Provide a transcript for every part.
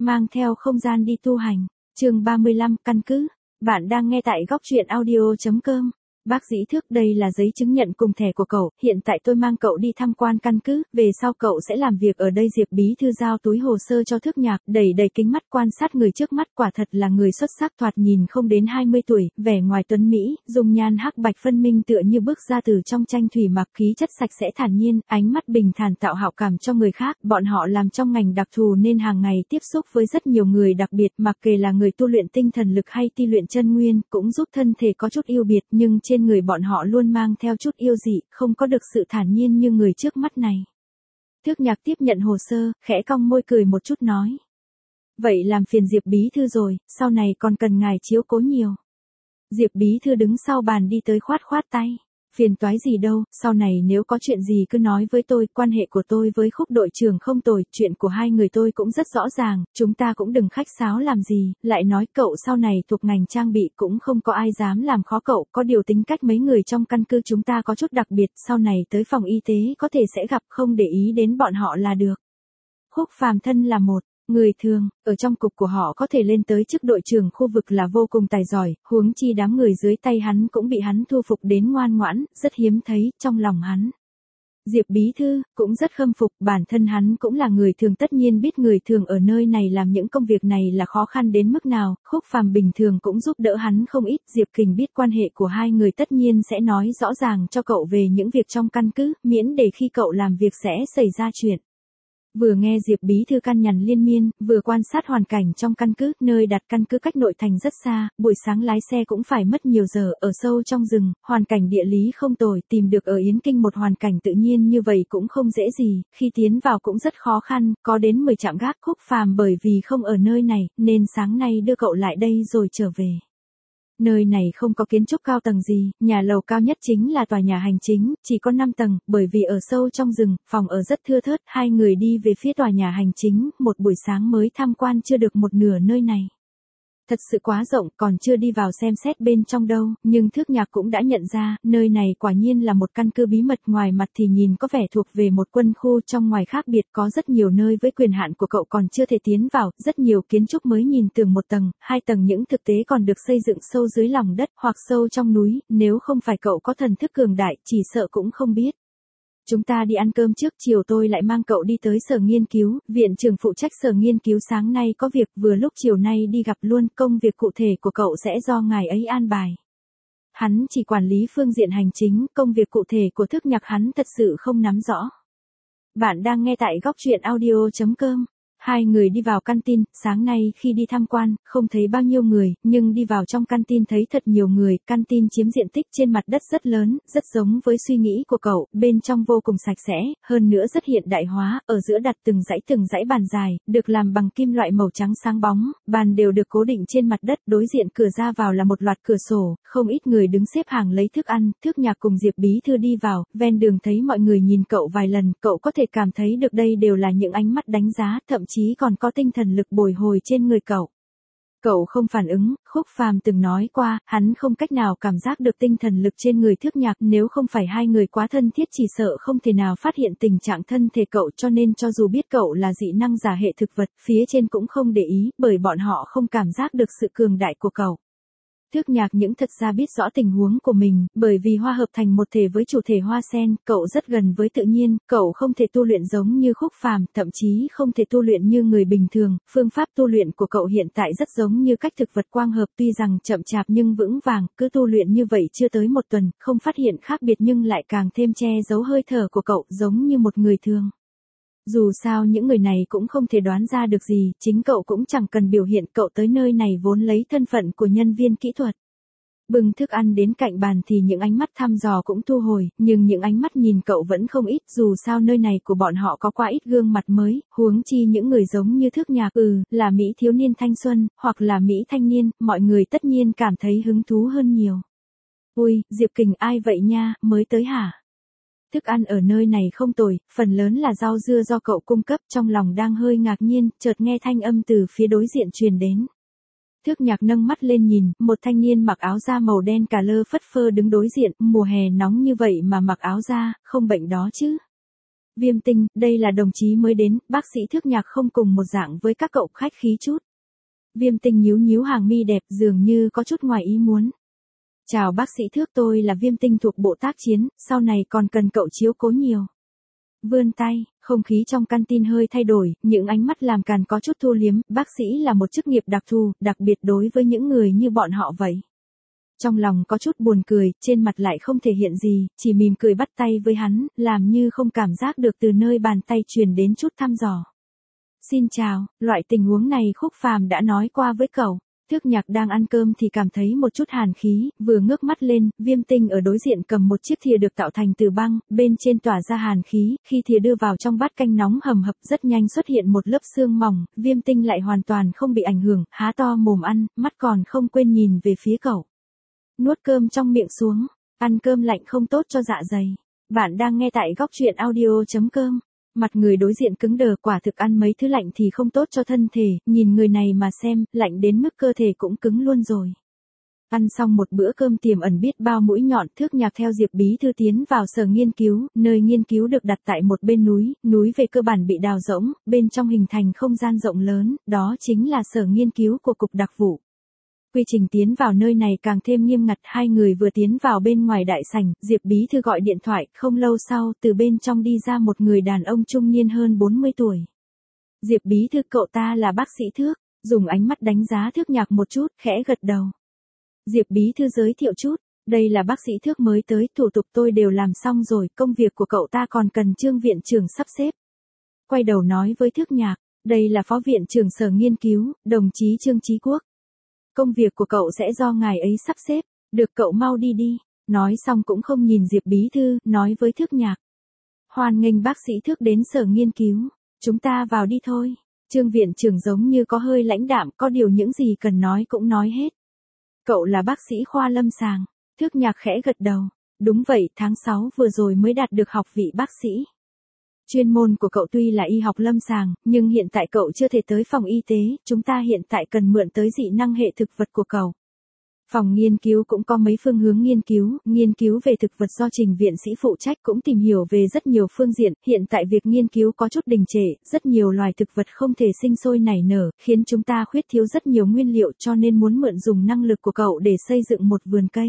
mang theo không gian đi tu hành. Chương 35, căn cứ. Bạn đang nghe tại góc truyện audio.com. Bác Dĩ Thước, đây là giấy chứng nhận cùng thẻ của cậu, hiện tại tôi mang cậu đi tham quan căn cứ, về sau cậu sẽ làm việc ở đây. Diệp Bí Thư giao túi hồ sơ cho Thước Nhạc, đẩy kính mắt quan sát người trước mắt, quả thật là người xuất sắc, thoạt nhìn không đến 20 tuổi, vẻ ngoài tuấn mỹ, dung nhan hắc bạch phân minh tựa như bước ra từ trong tranh thủy mặc, khí chất sạch sẽ thản nhiên, ánh mắt bình thản tạo hảo cảm cho người khác. Bọn họ làm trong ngành đặc thù nên hàng ngày tiếp xúc với rất nhiều người đặc biệt, mặc kệ là người tu luyện tinh thần lực hay ti luyện chân nguyên, cũng giúp thân thể có chút ưu biệt, nhưng trên người bọn họ luôn mang theo chút yêu dị, không có được sự thản nhiên như người trước mắt này. Thước Nhạc tiếp nhận hồ sơ, khẽ cong môi cười một chút nói. Vậy làm phiền Diệp Bí Thư rồi, sau này còn cần ngài chiếu cố nhiều. Diệp Bí Thư đứng sau bàn đi tới khoát tay. Phiền toái gì đâu, sau này nếu có chuyện gì cứ nói với tôi, quan hệ của tôi với Khúc đội trưởng không tồi, chuyện của hai người tôi cũng rất rõ ràng, chúng ta cũng đừng khách sáo làm gì, lại nói cậu sau này thuộc ngành trang bị cũng không có ai dám làm khó cậu, có điều tính cách mấy người trong căn cứ chúng ta có chút đặc biệt, sau này tới phòng y tế có thể sẽ gặp, không để ý đến bọn họ là được. Khúc Phàm thân là một người thường, ở trong cục của họ có thể lên tới chức đội trưởng khu vực là vô cùng tài giỏi, huống chi đám người dưới tay hắn cũng bị hắn thu phục đến ngoan ngoãn, rất hiếm thấy, trong lòng hắn. Diệp Bí Thư cũng rất khâm phục, bản thân hắn cũng là người thường, tất nhiên biết người thường ở nơi này làm những công việc này là khó khăn đến mức nào. Khúc Phàm bình thường cũng giúp đỡ hắn không ít. Diệp Kình biết quan hệ của hai người tất nhiên sẽ nói rõ ràng cho cậu về những việc trong căn cứ, miễn để khi cậu làm việc sẽ xảy ra chuyện. Vừa nghe Diệp Bí Thư căn nhằn liên miên, vừa quan sát hoàn cảnh trong căn cứ, nơi đặt căn cứ cách nội thành rất xa, buổi sáng lái xe cũng phải mất nhiều giờ, ở sâu trong rừng, hoàn cảnh địa lý không tồi, tìm được ở Yến Kinh một hoàn cảnh tự nhiên như vậy cũng không dễ gì, khi tiến vào cũng rất khó khăn, có đến 10 trạm gác. Khúc Phàm bởi vì không ở nơi này, nên sáng nay đưa cậu lại đây rồi trở về. Nơi này không có kiến trúc cao tầng gì, nhà lầu cao nhất chính là tòa nhà hành chính, chỉ có 5 tầng, bởi vì ở sâu trong rừng, phòng ở rất thưa thớt. Hai người đi về phía tòa nhà hành chính, một buổi sáng mới tham quan chưa được một nửa nơi này. Thật sự quá rộng, còn chưa đi vào xem xét bên trong đâu, nhưng Thước Nhạc cũng đã nhận ra, nơi này quả nhiên là một căn cứ bí mật, ngoài mặt thì nhìn có vẻ thuộc về một quân khu, trong ngoài khác biệt, có rất nhiều nơi với quyền hạn của cậu còn chưa thể tiến vào, rất nhiều kiến trúc mới nhìn tưởng 1 tầng, 2 tầng những thực tế còn được xây dựng sâu dưới lòng đất, hoặc sâu trong núi, nếu không phải cậu có thần thức cường đại, chỉ sợ cũng không biết. Chúng ta đi ăn cơm trước, chiều tôi lại mang cậu đi tới sở nghiên cứu, viện trưởng phụ trách sở nghiên cứu sáng nay có việc, vừa lúc chiều nay đi gặp luôn, công việc cụ thể của cậu sẽ do ngài ấy an bài. Hắn chỉ quản lý phương diện hành chính, công việc cụ thể của Thước Nhạc hắn thật sự không nắm rõ. Bạn đang nghe tại góc truyện audio.com. Hai người đi vào canteen, sáng nay khi đi tham quan, không thấy bao nhiêu người, nhưng đi vào trong canteen thấy thật nhiều người. Canteen chiếm diện tích trên mặt đất rất lớn, rất giống với suy nghĩ của cậu, bên trong vô cùng sạch sẽ, hơn nữa rất hiện đại hóa, ở giữa đặt từng dãy bàn dài, được làm bằng kim loại màu trắng sáng bóng, bàn đều được cố định trên mặt đất, đối diện cửa ra vào là một loạt cửa sổ, không ít người đứng xếp hàng lấy thức ăn. Thước Nhạc cùng Diệp Bí Thư đi vào, ven đường thấy mọi người nhìn cậu vài lần, cậu có thể cảm thấy được đây đều là những ánh mắt đánh giá, thậm chí còn có tinh thần lực bồi hồi trên người cậu. Cậu không phản ứng, Khúc Phàm từng nói qua, hắn không cách nào cảm giác được tinh thần lực trên người Thước Nhạc, nếu không phải hai người quá thân thiết chỉ sợ không thể nào phát hiện tình trạng thân thể cậu, cho nên cho dù biết cậu là dị năng giả hệ thực vật, phía trên cũng không để ý, bởi bọn họ không cảm giác được sự cường đại của cậu. Thước Nhạc những thật ra biết rõ tình huống của mình, bởi vì hoa hợp thành một thể với chủ thể hoa sen, cậu rất gần với tự nhiên, cậu không thể tu luyện giống như Khúc Phàm, thậm chí không thể tu luyện như người bình thường, phương pháp tu luyện của cậu hiện tại rất giống như cách thực vật quang hợp, tuy rằng chậm chạp nhưng vững vàng, cứ tu luyện như vậy chưa tới 1 tuần, không phát hiện khác biệt nhưng lại càng thêm che giấu hơi thở của cậu, giống như một người thường. Dù sao những người này cũng không thể đoán ra được gì, chính cậu cũng chẳng cần biểu hiện, cậu tới nơi này vốn lấy thân phận của nhân viên kỹ thuật. Bưng thức ăn đến cạnh bàn thì những ánh mắt thăm dò cũng thu hồi, nhưng những ánh mắt nhìn cậu vẫn không ít, dù sao nơi này của bọn họ có quá ít gương mặt mới, huống chi những người giống như Thước Nhạc, là Mỹ thiếu niên thanh xuân, hoặc là Mỹ thanh niên, mọi người tất nhiên cảm thấy hứng thú hơn nhiều. Ui, Diệp Kình ai vậy nha, mới tới hả? Thức ăn ở nơi này không tồi, phần lớn là rau dưa do cậu cung cấp, trong lòng đang hơi ngạc nhiên, chợt nghe thanh âm từ phía đối diện truyền đến. Thước Nhạc nâng mắt lên nhìn, một thanh niên mặc áo da màu đen cà lơ phất phơ đứng đối diện, mùa hè nóng như vậy mà mặc áo da, không bệnh đó chứ? Viêm Tinh, đây là đồng chí mới đến, bác sĩ Thước Nhạc không cùng một dạng với các cậu, khách khí chút. Viêm Tinh nhíu nhíu hàng mi đẹp, dường như có chút ngoài ý muốn. Chào bác sĩ Thước, tôi là Viêm Tinh thuộc bộ tác chiến, sau này còn cần cậu chiếu cố nhiều. Vươn tay, không khí trong canteen hơi thay đổi, những ánh mắt làm càn có chút thu liếm, bác sĩ là một chức nghiệp đặc thù, đặc biệt đối với những người như bọn họ vậy. Trong lòng có chút buồn cười, trên mặt lại không thể hiện gì, chỉ mỉm cười bắt tay với hắn, làm như không cảm giác được từ nơi bàn tay truyền đến chút thăm dò. Xin chào, loại tình huống này Khúc Phàm đã nói qua với cậu. Thước Nhạc đang ăn cơm thì cảm thấy một chút hàn khí, vừa ngước mắt lên, Viêm Tinh ở đối diện cầm một chiếc thìa được tạo thành từ băng, bên trên tỏa ra hàn khí, khi thìa đưa vào trong bát canh nóng hầm hập rất nhanh xuất hiện một lớp xương mỏng, Viêm Tinh lại hoàn toàn không bị ảnh hưởng, há to mồm ăn, mắt còn không quên nhìn về phía cậu. Nuốt cơm trong miệng xuống, ăn cơm lạnh không tốt cho dạ dày. Bạn đang nghe tại góc truyện audio.com. Mặt người đối diện cứng đờ, quả thực ăn mấy thứ lạnh thì không tốt cho thân thể, nhìn người này mà xem, lạnh đến mức cơ thể cũng cứng luôn rồi. Ăn xong một bữa cơm tiềm ẩn biết bao mũi nhọn, Thước Nhạc theo Diệp Bí Thư tiến vào sở nghiên cứu, nơi nghiên cứu được đặt tại một bên núi, núi về cơ bản bị đào rỗng, bên trong hình thành không gian rộng lớn, đó chính là sở nghiên cứu của Cục Đặc vụ. Quy trình tiến vào nơi này càng thêm nghiêm ngặt, hai người vừa tiến vào bên ngoài đại sảnh, Diệp Bí Thư gọi điện thoại, không lâu sau, từ bên trong đi ra một người đàn ông trung niên hơn 40 tuổi. Diệp Bí Thư, cậu ta là bác sĩ Thước, dùng ánh mắt đánh giá Thước Nhạc một chút, khẽ gật đầu. Diệp Bí Thư giới thiệu chút, đây là bác sĩ Thước mới tới, thủ tục tôi đều làm xong rồi, công việc của cậu ta còn cần Trương viện trưởng sắp xếp. Quay đầu nói với Thước Nhạc, đây là phó viện trưởng sở nghiên cứu, đồng chí Trương Chí Quốc. Công việc của cậu sẽ do ngài ấy sắp xếp, được cậu mau đi đi. Nói xong cũng không nhìn Diệp Bí Thư, nói với Thước Nhạc. Hoan nghênh bác sĩ Thước đến sở nghiên cứu, chúng ta vào đi thôi. Trương viện trưởng giống như có hơi lãnh đạm, có điều những gì cần nói cũng nói hết. Cậu là bác sĩ khoa lâm sàng, Thước Nhạc khẽ gật đầu. Đúng vậy, tháng 6 vừa rồi mới đạt được học vị bác sĩ. Chuyên môn của cậu tuy là y học lâm sàng, nhưng hiện tại cậu chưa thể tới phòng y tế, chúng ta hiện tại cần mượn tới dị năng hệ thực vật của cậu. Phòng nghiên cứu cũng có mấy phương hướng nghiên cứu về thực vật do Trình viện sĩ phụ trách, cũng tìm hiểu về rất nhiều phương diện, hiện tại việc nghiên cứu có chút đình trệ, rất nhiều loài thực vật không thể sinh sôi nảy nở, khiến chúng ta khuyết thiếu rất nhiều nguyên liệu, cho nên muốn mượn dùng năng lực của cậu để xây dựng một vườn cây.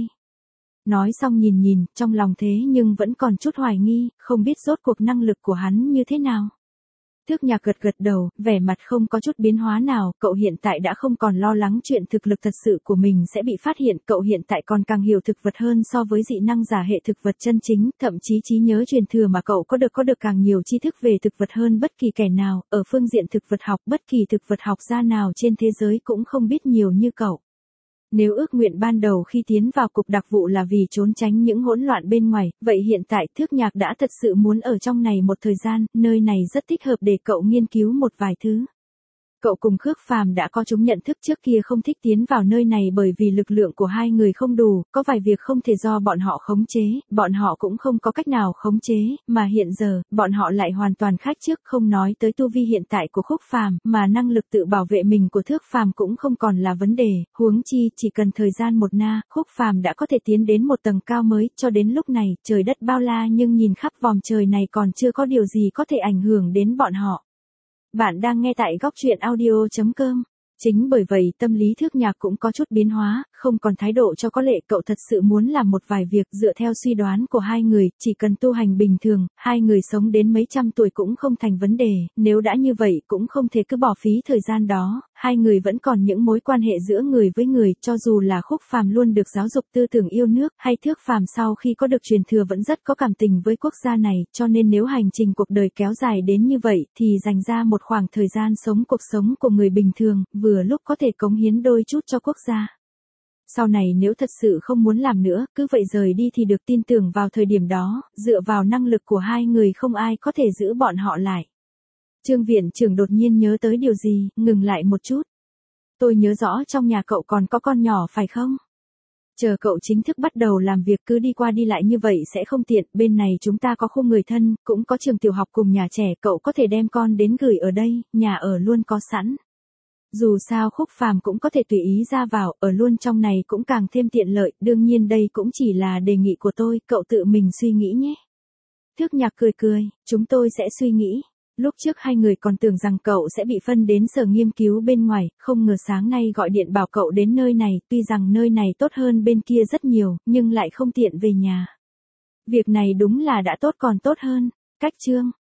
Nói xong nhìn, trong lòng thế nhưng vẫn còn chút hoài nghi, không biết rốt cuộc năng lực của hắn như thế nào. Thước Nhạc gật đầu, vẻ mặt không có chút biến hóa nào, cậu hiện tại đã không còn lo lắng chuyện thực lực thật sự của mình sẽ bị phát hiện, cậu hiện tại còn càng hiểu thực vật hơn so với dị năng giả hệ thực vật chân chính, thậm chí trí nhớ truyền thừa mà cậu có được càng nhiều tri thức về thực vật hơn bất kỳ kẻ nào, ở phương diện thực vật học, bất kỳ thực vật học gia nào trên thế giới cũng không biết nhiều như cậu. Nếu ước nguyện ban đầu khi tiến vào Cục Đặc vụ là vì trốn tránh những hỗn loạn bên ngoài, vậy hiện tại Thước Nhạc đã thật sự muốn ở trong này một thời gian, nơi này rất thích hợp để cậu nghiên cứu một vài thứ. Cậu cùng Khước Phàm đã có chúng nhận thức trước kia không thích tiến vào nơi này bởi vì lực lượng của hai người không đủ, có vài việc không thể do bọn họ khống chế, bọn họ cũng không có cách nào khống chế, mà hiện giờ, bọn họ lại hoàn toàn khác trước, không nói tới tu vi hiện tại của Khúc Phàm, mà năng lực tự bảo vệ mình của Thước Phàm cũng không còn là vấn đề, huống chi chỉ cần thời gian một na, Khúc Phàm đã có thể tiến đến một tầng cao mới, cho đến lúc này, trời đất bao la nhưng nhìn khắp vòng trời này còn chưa có điều gì có thể ảnh hưởng đến bọn họ. Bạn đang nghe tại góc truyện audio.com. Chính bởi vậy tâm lý Thước Nhạc cũng có chút biến hóa, không còn thái độ cho có lệ, cậu thật sự muốn làm một vài việc dựa theo suy đoán của hai người, chỉ cần tu hành bình thường, hai người sống đến mấy trăm tuổi cũng không thành vấn đề, nếu đã như vậy cũng không thể cứ bỏ phí thời gian đó, hai người vẫn còn những mối quan hệ giữa người với người, cho dù là Khúc Phàm luôn được giáo dục tư tưởng yêu nước, hay Thước Phàm sau khi có được truyền thừa vẫn rất có cảm tình với quốc gia này, cho nên nếu hành trình cuộc đời kéo dài đến như vậy, thì dành ra một khoảng thời gian sống cuộc sống của người bình thường, vừa lúc có thể cống hiến đôi chút cho quốc gia. Sau này nếu thật sự không muốn làm nữa, cứ vậy rời đi thì được, tin tưởng vào thời điểm đó, dựa vào năng lực của hai người không ai có thể giữ bọn họ lại. Trương viện trưởng đột nhiên nhớ tới điều gì, ngừng lại một chút. Tôi nhớ rõ trong nhà cậu còn có con nhỏ phải không? Chờ cậu chính thức bắt đầu làm việc cứ đi qua đi lại như vậy sẽ không tiện, bên này chúng ta có khu người thân, cũng có trường tiểu học cùng nhà trẻ, cậu có thể đem con đến gửi ở đây, nhà ở luôn có sẵn. Dù sao Khúc Phàm cũng có thể tùy ý ra vào, ở luôn trong này cũng càng thêm tiện lợi, đương nhiên đây cũng chỉ là đề nghị của tôi, cậu tự mình suy nghĩ nhé. Thước Nhạc cười cười, chúng tôi sẽ suy nghĩ. Lúc trước hai người còn tưởng rằng cậu sẽ bị phân đến sở nghiên cứu bên ngoài, không ngờ sáng nay gọi điện bảo cậu đến nơi này, tuy rằng nơi này tốt hơn bên kia rất nhiều, nhưng lại không tiện về nhà. Việc này đúng là đã tốt còn tốt hơn. Cách chương